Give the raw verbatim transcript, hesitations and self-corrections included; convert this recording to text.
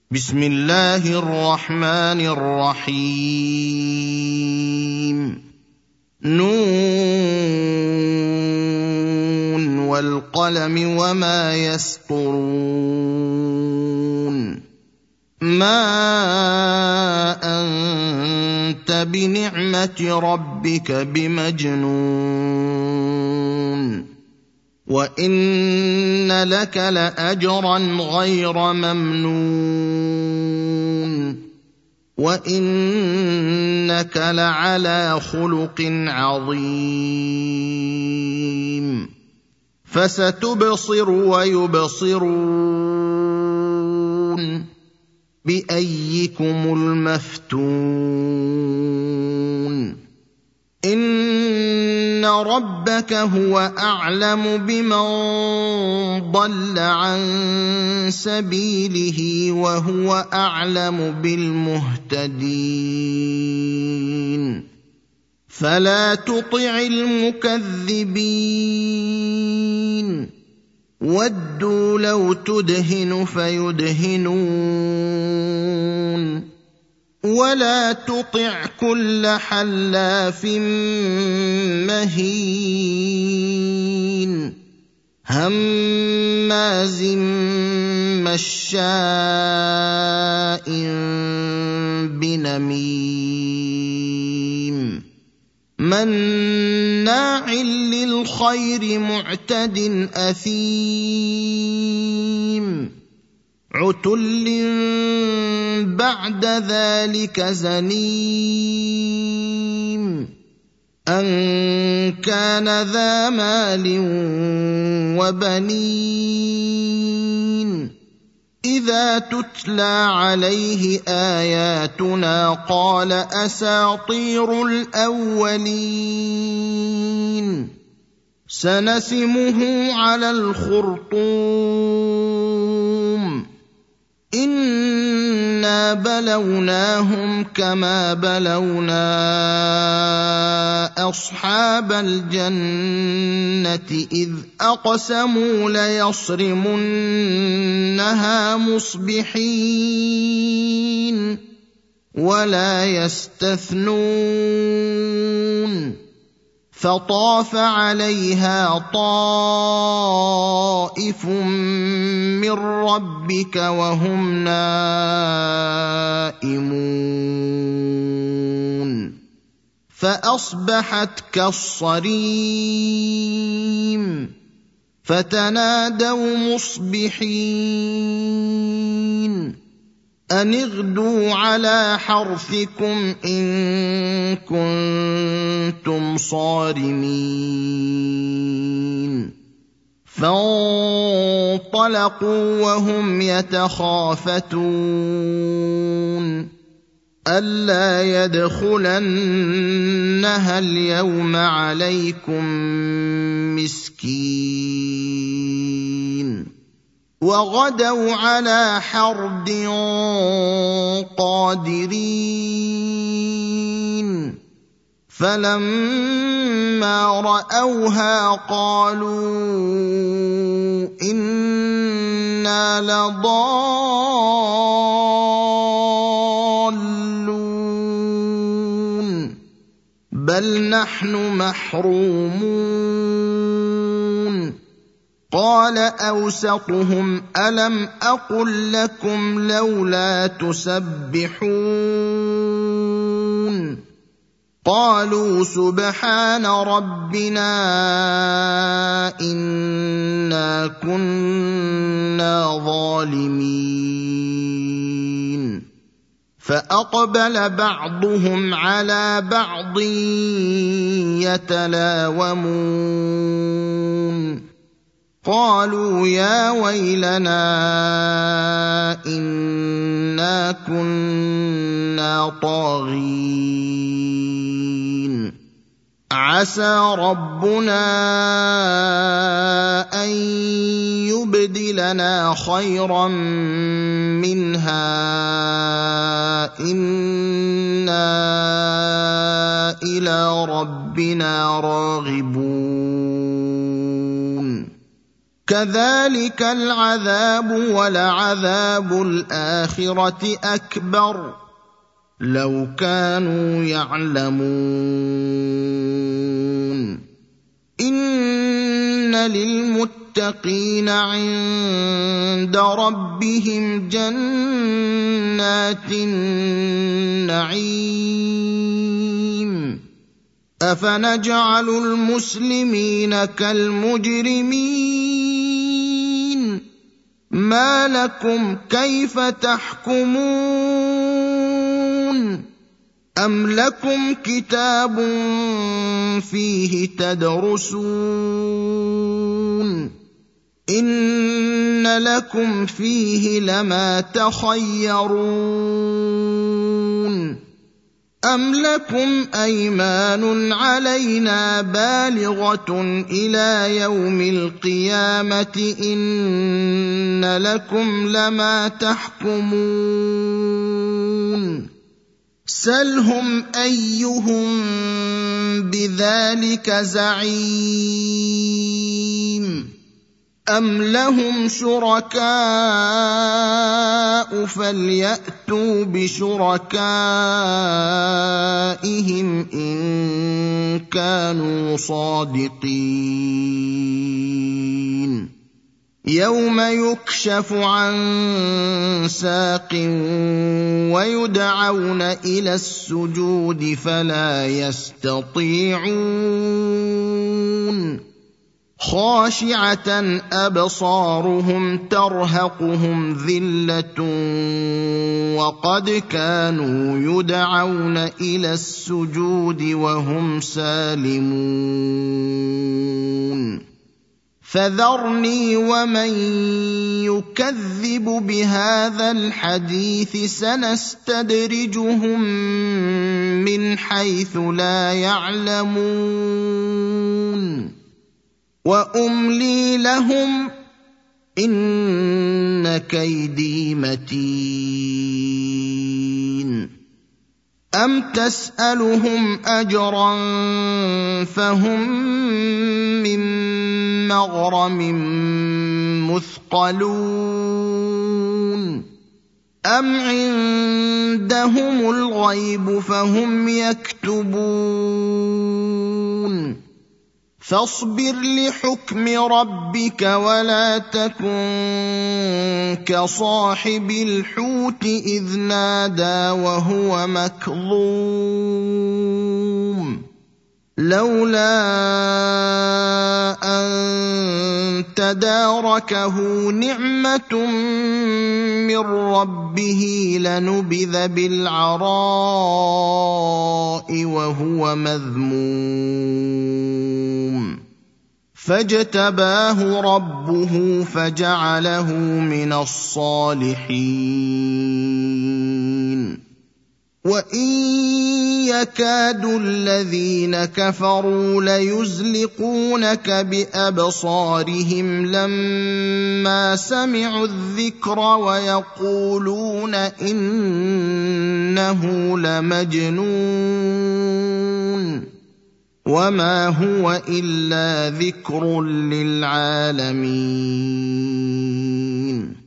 بسم الله الرحمن الرحيم نون والقلم وما يسطرون ما أنت بنعمة ربك بمجنون وإن لك لأجرا غير ممنون وإنك لعلى خلق عظيم فستبصر ويبصرون بأيكم المفتون إن ربك هو أعلم بمن ضل عن سبيله وهو أعلم بالمهتدين فلا تطع المكذبين ودوا لو تدهن فيدهنون ولا تطع كل حلاف مهين هماز مشاء بنميم مناع للخير معتد أثيم عتل بعد ذلك زنيم أن كان ذا مال وبنين إذا تتلى عليه آياتنا قال أساطير الأولين سنسمه على الخرطوم إنا بلوناهم كما بلونا أصحاب الجنة إذ أقسموا ليصرمنها مصبحين ولا يستثنون فطاف عليها طائف من ربك وهم نائمون فأصبحت كالصريم فتنادوا مصبحين أن اغدوا على حرثكم إن كنتم صارمين فانطلقوا وهم يتخافتون ألا يدخلنها اليوم عليكم مسكين وغدوا على حرد قادرين فلما رأوها قالوا إنا لضالون بل نحن محرومون قال أوسطهم ألم أقل لكم لولا تسبحون قالوا سبحان ربنا إنا كنا ظالمين فأقبل بعضهم على بعض يتلاومون قالوا يا ويلنا إنا كنا طاغين عسى ربنا أن يبدلنا خيرا منها إنا إلى ربنا راغبون كذلك العذاب ولعذاب الآخرة أكبر لو كانوا يعلمون إن للمتقين عند ربهم جنات النعيم أفنجعل المسلمين كالمجرمين ما لكم كيف تحكمون أم لكم كتاب فيه تدرسون إن لكم فيه لما تخيرون أم لكم أيمان علينا بالغة إلى يوم القيامة إن لكم لما تحكمون سلهم أيهم بذلك زعيم أم لهم شركاء فليأتوا بشركائهم إن كانوا صادقين يوم يكشف عن ساق ويدعون إلى السجود فلا يستطيعون خاشعة أبصارهم ترهقهم ذلة وقد كانوا يدعون إلى السجود وهم سالمون فذرني ومن يكذب بهذا الحديث سنستدرجهم من حيث لا يعلمون وأملي لهم إن كيدي متين أم تسألهم أجرا فهم من مغرم مثقلون أم عندهم الغيب فهم يكتبون فاصبر لحكم ربك ولا تكن كصاحب الحوت إذ نادى وهو مكظوم لولا أن تداركه نعمة من ربه لنبذ بالعراء وهو مذموم فاجتباه ربه فجعله من الصالحين وإن يكاد الذين كفروا ليزلقونك بأبصارهم لما سمعوا الذكر ويقولون إنه لمجنون وما هو إلا ذكر للعالمين